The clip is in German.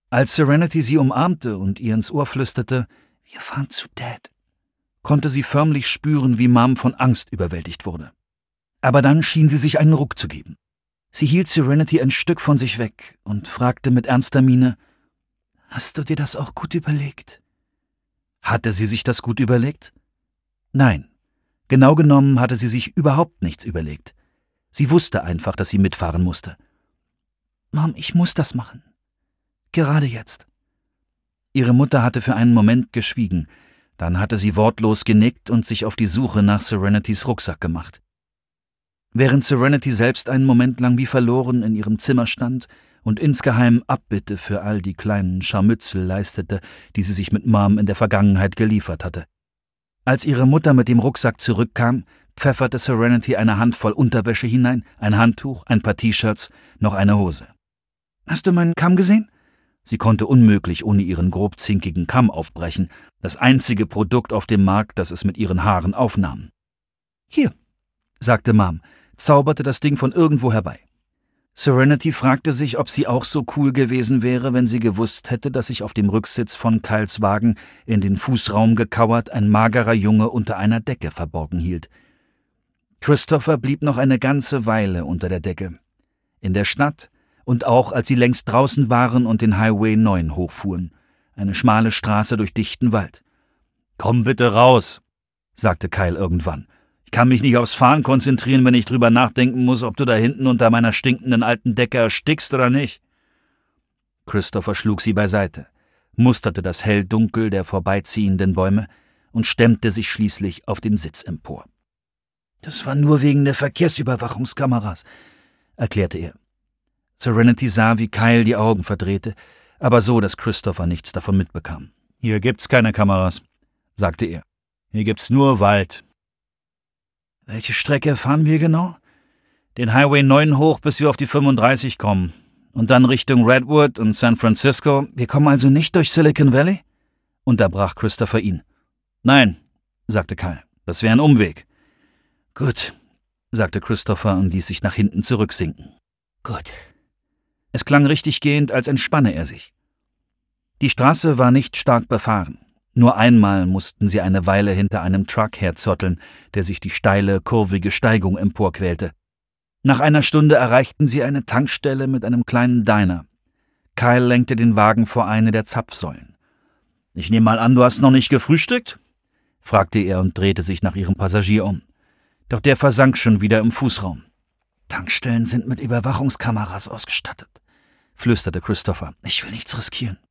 Als Serenity sie umarmte und ihr ins Ohr flüsterte, »Wir fahren zu Dad«, konnte sie förmlich spüren, wie Mom von Angst überwältigt wurde. Aber dann schien sie sich einen Ruck zu geben. Sie hielt Serenity ein Stück von sich weg und fragte mit ernster Miene, »Hast du dir das auch gut überlegt?« Hatte sie sich das gut überlegt? Nein, genau genommen hatte sie sich überhaupt nichts überlegt. Sie wusste einfach, dass sie mitfahren musste. »Mom, ich muss das machen. Gerade jetzt.« Ihre Mutter hatte für einen Moment geschwiegen, dann hatte sie wortlos genickt und sich auf die Suche nach Serenitys Rucksack gemacht. Während Serenity selbst einen Moment lang wie verloren in ihrem Zimmer stand und insgeheim Abbitte für all die kleinen Scharmützel leistete, die sie sich mit Mom in der Vergangenheit geliefert hatte. Als ihre Mutter mit dem Rucksack zurückkam, pfefferte Serenity eine Handvoll Unterwäsche hinein, ein Handtuch, ein paar T-Shirts, noch eine Hose. »Hast du meinen Kamm gesehen?« Sie konnte unmöglich ohne ihren grob zinkigen Kamm aufbrechen, das einzige Produkt auf dem Markt, das es mit ihren Haaren aufnahm. »Hier«, sagte Mom, zauberte das Ding von irgendwo herbei. Serenity fragte sich, ob sie auch so cool gewesen wäre, wenn sie gewusst hätte, dass sich auf dem Rücksitz von Kyles Wagen in den Fußraum gekauert ein magerer Junge unter einer Decke verborgen hielt. Christopher blieb noch eine ganze Weile unter der Decke. In der Stadt und auch als sie längst draußen waren und den Highway 9 hochfuhren, eine schmale Straße durch dichten Wald. »Komm bitte raus«, sagte Kyle irgendwann. »Ich kann mich nicht aufs Fahren konzentrieren, wenn ich drüber nachdenken muss, ob du da hinten unter meiner stinkenden alten Decke erstickst oder nicht.« Christopher schlug sie beiseite, musterte das Helldunkel der vorbeiziehenden Bäume und stemmte sich schließlich auf den Sitz empor. »Das war nur wegen der Verkehrsüberwachungskameras«, erklärte er. Serenity sah, wie Kyle die Augen verdrehte, aber so, dass Christopher nichts davon mitbekam. »Hier gibt's keine Kameras«, sagte er. »Hier gibt's nur Wald.« »Welche Strecke fahren wir genau?« »Den Highway 9 hoch, bis wir auf die 35 kommen. Und dann Richtung Redwood und San Francisco.« »Wir kommen also nicht durch Silicon Valley?« unterbrach Christopher ihn. »Nein«, sagte Kyle, »das wäre ein Umweg.« »Gut«, sagte Christopher und ließ sich nach hinten zurücksinken. »Gut.« Es klang richtig gehend, als entspanne er sich. Die Straße war nicht stark befahren. Nur einmal mussten sie eine Weile hinter einem Truck herzotteln, der sich die steile, kurvige Steigung emporquälte. Nach einer Stunde erreichten sie eine Tankstelle mit einem kleinen Diner. Kyle lenkte den Wagen vor eine der Zapfsäulen. »Ich nehme mal an, du hast noch nicht gefrühstückt?« fragte er und drehte sich nach ihrem Passagier um. Doch der versank schon wieder im Fußraum. »Tankstellen sind mit Überwachungskameras ausgestattet«, flüsterte Christopher. »Ich will nichts riskieren.«